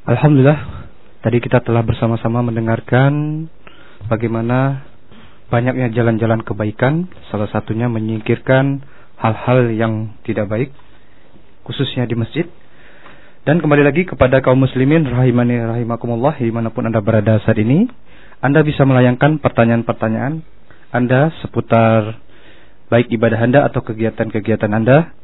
Alhamdulillah, tadi kita telah bersama-sama mendengarkan bagaimana banyaknya jalan-jalan kebaikan, salah satunya menyingkirkan hal-hal yang tidak baik, khususnya di masjid. Dan kembali lagi kepada kaum muslimin rahimani rahimakumullah, dimanapun Anda berada saat ini, Anda bisa melayangkan pertanyaan-pertanyaan Anda seputar baik ibadah Anda atau kegiatan-kegiatan Anda.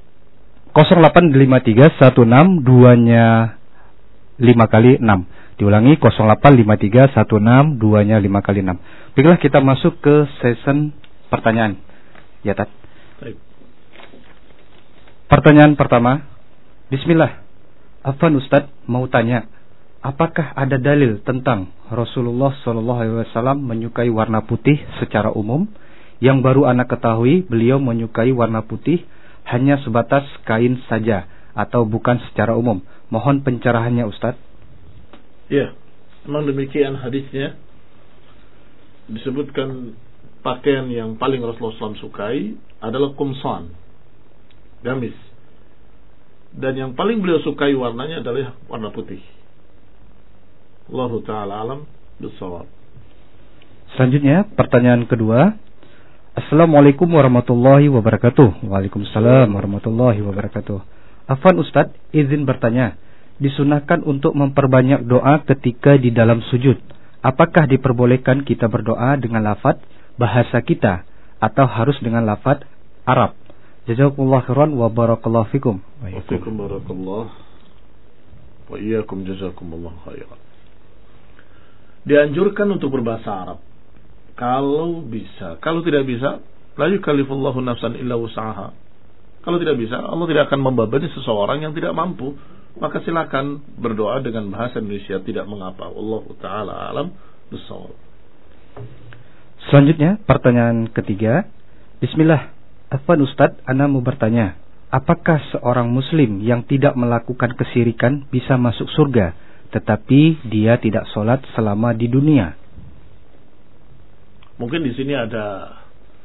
085316 2-nya 5x6. Diulangi 085316 2-nya 5x6. Baiklah, kita masuk ke sesi pertanyaan. Ya, Tat. Baik. Pertanyaan pertama. Bismillah. Afwan Ustaz mau tanya, apakah ada dalil tentang Rasulullah SAW menyukai warna putih secara umum? Yang baru anak ketahui, beliau menyukai warna putih hanya sebatas kain saja atau bukan secara umum. Mohon pencerahannya, Ustaz. Ya, memang demikian hadisnya. Disebutkan pakaian yang paling Rasulullah SAW sukai adalah kumsan, gamis. Dan yang paling beliau sukai warnanya adalah warna putih. Allahu ta'ala alam bissawab. Selanjutnya, pertanyaan kedua. Assalamualaikum warahmatullahi wabarakatuh. Waalaikumsalam warahmatullahi wabarakatuh. Afwan Ustaz, izin bertanya, disunahkan untuk memperbanyak doa ketika di dalam sujud. Apakah diperbolehkan kita berdoa dengan lafaz bahasa kita atau harus dengan lafaz Arab? Jazakumullah khairan wa barakallahu fikum. Wa fikum barakallah. Wa iyyakum jazakumullah khairan. Dianjurkan untuk berbahasa Arab kalau bisa. Kalau tidak bisa, la yukallifullahu nafsan illa wus'aha. Kalau tidak bisa, Allah tidak akan membebani seseorang yang tidak mampu. Maka silakan berdoa dengan bahasa Indonesia, tidak mengapa. Wallahu ta'ala alam bissawab. Selanjutnya, pertanyaan ketiga. Bismillah. Afwan Ustaz, ana mau bertanya, apakah seorang muslim yang tidak melakukan kesyirikan bisa masuk surga, tetapi dia tidak sholat selama di dunia? Mungkin di sini ada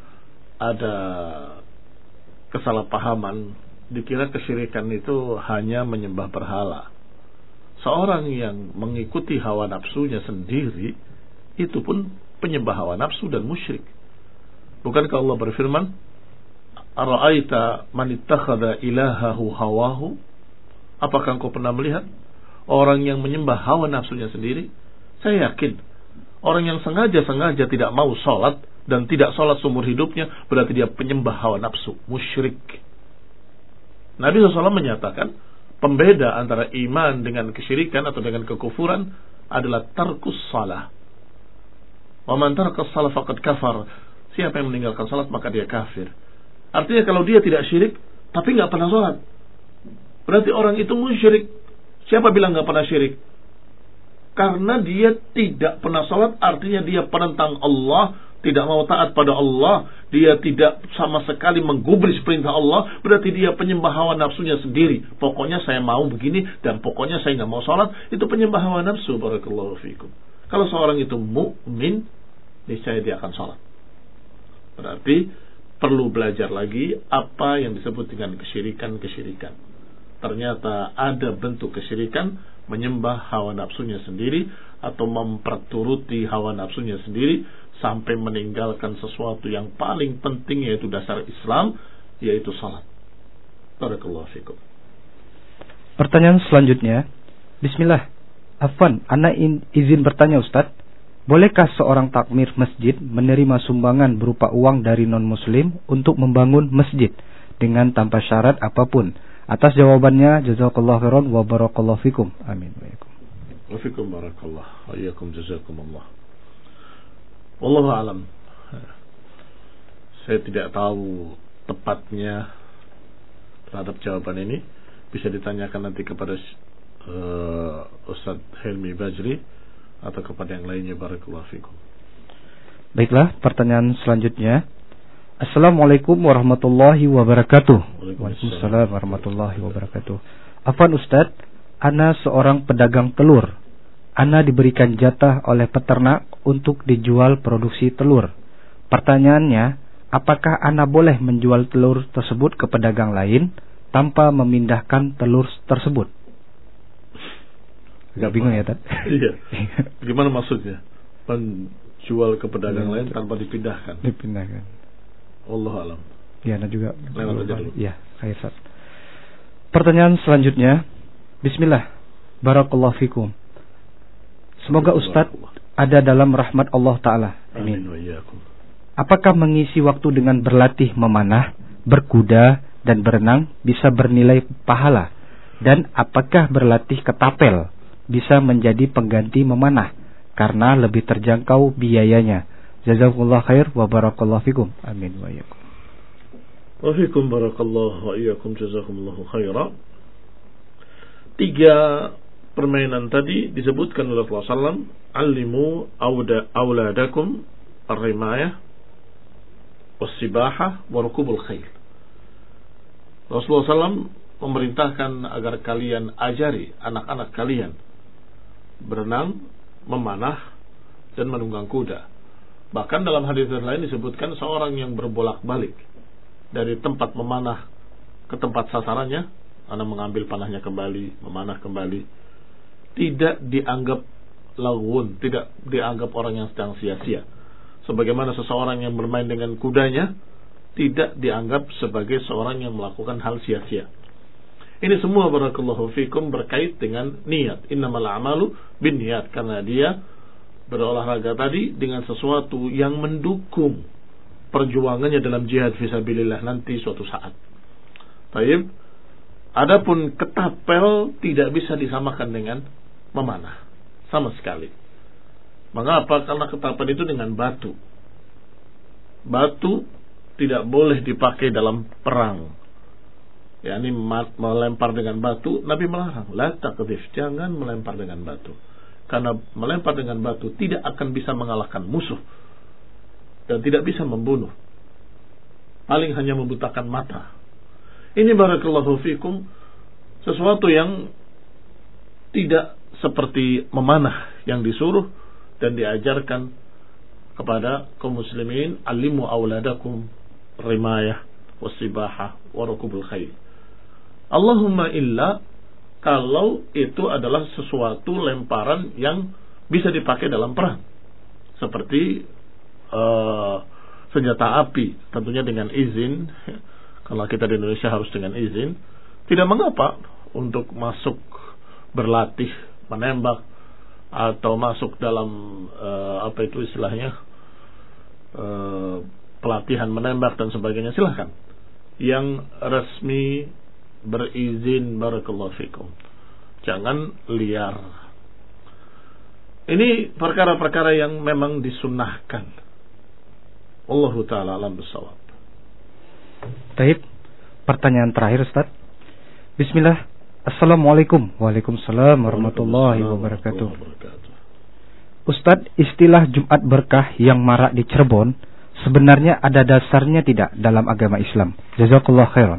kesalahpahaman. Dikira kesyirikan itu hanya menyembah berhala. Seorang yang mengikuti hawa nafsunya sendiri, itu pun penyembah hawa nafsu dan musyrik. Bukankah Allah berfirman, Ara'aita man ittakhadha ilahahu hawahu? Apakah engkau pernah melihat orang yang menyembah hawa nafsunya sendiri? Saya yakin orang yang sengaja tidak mau sholat dan tidak sholat seumur hidupnya, berarti dia penyembah hawa nafsu, musyrik. Nabi SAW menyatakan pembeda antara iman dengan kesyirikan atau dengan kekufuran adalah tarkus salah. Wa man taraka salah faqad kafar. Siapa yang meninggalkan salat maka dia kafir. Artinya kalau dia tidak syirik tapi nggak pernah salat, berarti orang itu musyrik. Siapa bilang nggak pernah syirik? Karena dia tidak pernah salat, artinya dia penentang Allah, tidak mau taat pada Allah, dia tidak sama sekali menggubris perintah Allah, berarti dia penyembah hawa nafsunya sendiri. Pokoknya saya mau begini dan pokoknya saya nggak mau salat, itu penyembah hawa nafsu. Barakallahu fikum. Kalau seorang itu mukmin, niscaya dia akan salat. Berarti perlu belajar lagi apa yang disebut dengan kesyirikan. Ternyata ada bentuk kesyirikan, menyembah hawa nafsunya sendiri atau memperturuti hawa nafsunya sendiri sampai meninggalkan sesuatu yang paling penting, yaitu dasar Islam, yaitu salat. Barakallahu fikum. Pertanyaan selanjutnya. Bismillah. Afwan, ana izin bertanya Ustaz, bolehkah seorang takmir masjid menerima sumbangan berupa uang dari non-muslim untuk membangun masjid dengan tanpa syarat apapun? Atas jawabannya, jazakallahu khairan wa barakallahu fikum. Amin. Wa fikum barakallah. Wa iyyakum jazakumullah. Wallahu alam. Saya tidak tahu tepatnya terhadap jawaban ini. Bisa ditanyakan nanti kepada Ustaz Helmi Bajri atau kepada yang lainnya. Barakallahu fikum. Baiklah, pertanyaan selanjutnya. Assalamualaikum warahmatullahi wabarakatuh. Waalaikumsalam warahmatullahi wabarakatuh. Afwan Ustaz, ana seorang pedagang telur. Ana diberikan jatah oleh peternak untuk dijual produksi telur. Pertanyaannya, apakah ana boleh menjual telur tersebut ke pedagang lain tanpa memindahkan telur tersebut? Agak bingung ya, Tad? Iya. Gimana maksudnya? Menjual ke pedagang lain tanpa dipindahkan. Dipindahkan. Allah alam. Ya, nah juga. Lewat aja dulu. Ya, baik, Tad. Pertanyaan selanjutnya. Bismillah. Barakallahu fikum. Semoga Ustadz ada dalam rahmat Allah Ta'ala. Amin. Apakah mengisi waktu dengan berlatih memanah, berkuda, dan berenang bisa bernilai pahala? Dan apakah berlatih ketapel bisa menjadi pengganti memanah karena lebih terjangkau biayanya? Jazakumullah khair wa barakallahu fikum. Amin wa iyyakum. Wa fikum barakallahu wa iyyakum jazakumullahu khaira. 3 permainan tadi disebutkan oleh Rasulullah SAW. Allimu auladakum ar-rimayah was-sibahah wa rukubul khail. Rasulullah SAW memerintahkan agar kalian ajari anak-anak kalian berenang, memanah, dan menunggang kuda. Bahkan dalam hadis lain disebutkan seorang yang berbolak-balik dari tempat memanah ke tempat sasarannya, anak mengambil panahnya kembali, memanah kembali, tidak dianggap lagun, tidak dianggap orang yang sedang sia-sia. Sebagaimana seseorang yang bermain dengan kudanya tidak dianggap sebagai seorang yang melakukan hal sia-sia. Ini semua barakallahu fikum berkait dengan niat. Innamal a'malu binniyat, karena dia berolahraga tadi dengan sesuatu yang mendukung perjuangannya dalam jihad fisabilillah nanti suatu saat. Baik. Adapun ketapel tidak bisa disamakan dengan memanah sama sekali. Mengapa? Karena ketapel itu dengan batu. Batu tidak boleh dipakai dalam perang. Ya, ini melempar dengan batu, Nabi melarang. La taqdhif, jangan melempar dengan batu. Karena melempar dengan batu tidak akan bisa mengalahkan musuh dan tidak bisa membunuh. Paling hanya membutakan mata. Ini barakallahu fikum sesuatu yang tidak seperti memanah yang disuruh dan diajarkan kepada kaum muslimin. Alimu auladakum rimayah wasibahah warukubul khair. Allahumma illa kalau itu adalah sesuatu lemparan yang bisa dipakai dalam perang, seperti senjata api, tentunya dengan izin. Kalau kita di Indonesia harus dengan izin. Tidak mengapa untuk masuk berlatih menembak atau masuk dalam apa itu istilahnya pelatihan menembak dan sebagainya, silahkan. Yang resmi berizin, barakallahu fikum. Jangan liar. Ini perkara-perkara yang memang disunnahkan. Wallahu ta'ala alam bissawab. Baik, pertanyaan terakhir Ustaz. Bismillah. Assalamualaikum. Waalaikumsalam warahmatullahi wabarakatuh. Ustaz, istilah Jumat berkah yang marak di Cirebon sebenarnya ada dasarnya tidak dalam agama Islam? Jazakallah khairan.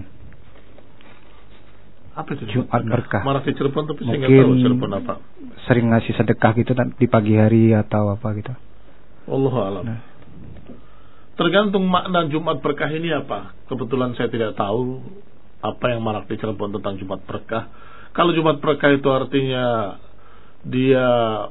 Apa itu Jumat berkah? Marak di Cirebon, tapi saya nggak Mungkin tahu Cirebon apa. Sering ngasih sedekah gitu di pagi hari atau apa gitu. Wallahu a'lam. Nah. Tergantung makna Jumat berkah ini apa. Kebetulan saya tidak tahu apa yang marak di Cirebon tentang Jumat berkah. Kalau Jumat berkah itu artinya dia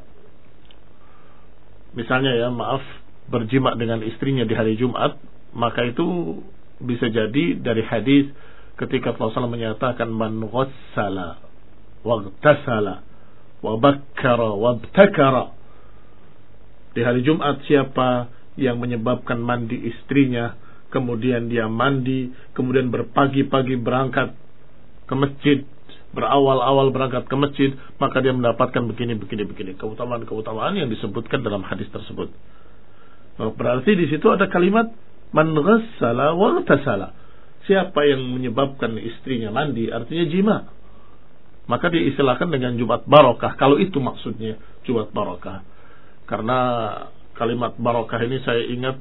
misalnya berjima dengan istrinya di hari Jumat, maka itu bisa jadi dari hadis ketika Rasulullah menyatakan man ghassala waghtasala wa bakkara wabtakara. Di hari Jumat siapa yang menyebabkan mandi istrinya, kemudian dia mandi, kemudian berpagi-pagi berangkat ke masjid, berawal-awal berangkat ke masjid, maka dia mendapatkan begini keutamaan-keutamaan yang disebutkan dalam hadis tersebut. Berarti di situ ada kalimat man ghassala wa ghtasala. Siapa yang menyebabkan istrinya mandi, artinya jima, maka diistilahkan dengan Jumat barokah. Kalau itu maksudnya Jumat barokah. Karena kalimat barokah ini saya ingat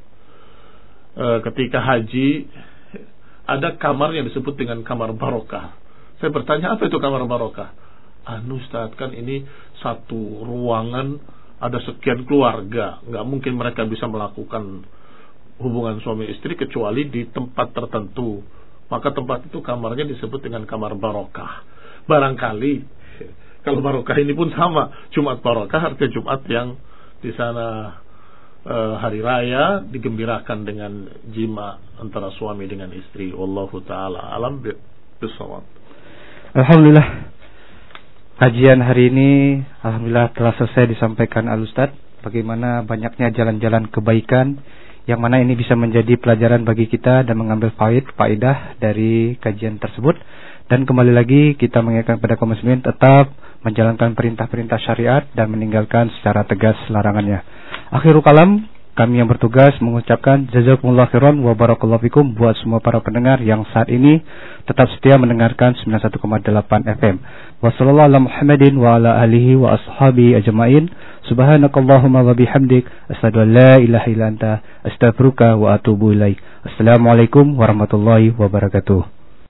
ketika haji ada kamar yang disebut dengan kamar barokah. Saya bertanya, apa itu kamar barokah? Ustaz, kan ini satu ruangan ada sekian keluarga, nggak mungkin mereka bisa melakukan hubungan suami istri kecuali di tempat tertentu. Maka tempat itu kamarnya disebut dengan kamar barokah. Barangkali Kalau barokah ini pun sama, Jumat barokah artinya Jumat yang di sana hari raya digembirakan dengan jima antara suami dengan istri. Wallahu taala alam bisawab. Alhamdulillah. Kajian hari ini alhamdulillah telah selesai disampaikan Al-Ustaz. Bagaimana banyaknya jalan-jalan kebaikan yang mana ini bisa menjadi pelajaran bagi kita dan mengambil faedah dari kajian tersebut. Dan kembali lagi kita mengingatkan kepada kaum muslimin tetap menjalankan perintah-perintah syariat dan meninggalkan secara tegas larangannya. Akhirul kalam, kami yang bertugas mengucapkan jazakumullah khairan wa barakallahu fikum buat semua para pendengar yang saat ini tetap setia mendengarkan 91,8 FM. Wassallallahu ala Muhammadin wa ala alihi wa ashabihi ajma'in. Subhanakallahumma wa bihamdik asyhadu an la ilaha illa anta astaghfiruka wa atubu ilaik. Assalamualaikum warahmatullahi wabarakatuh.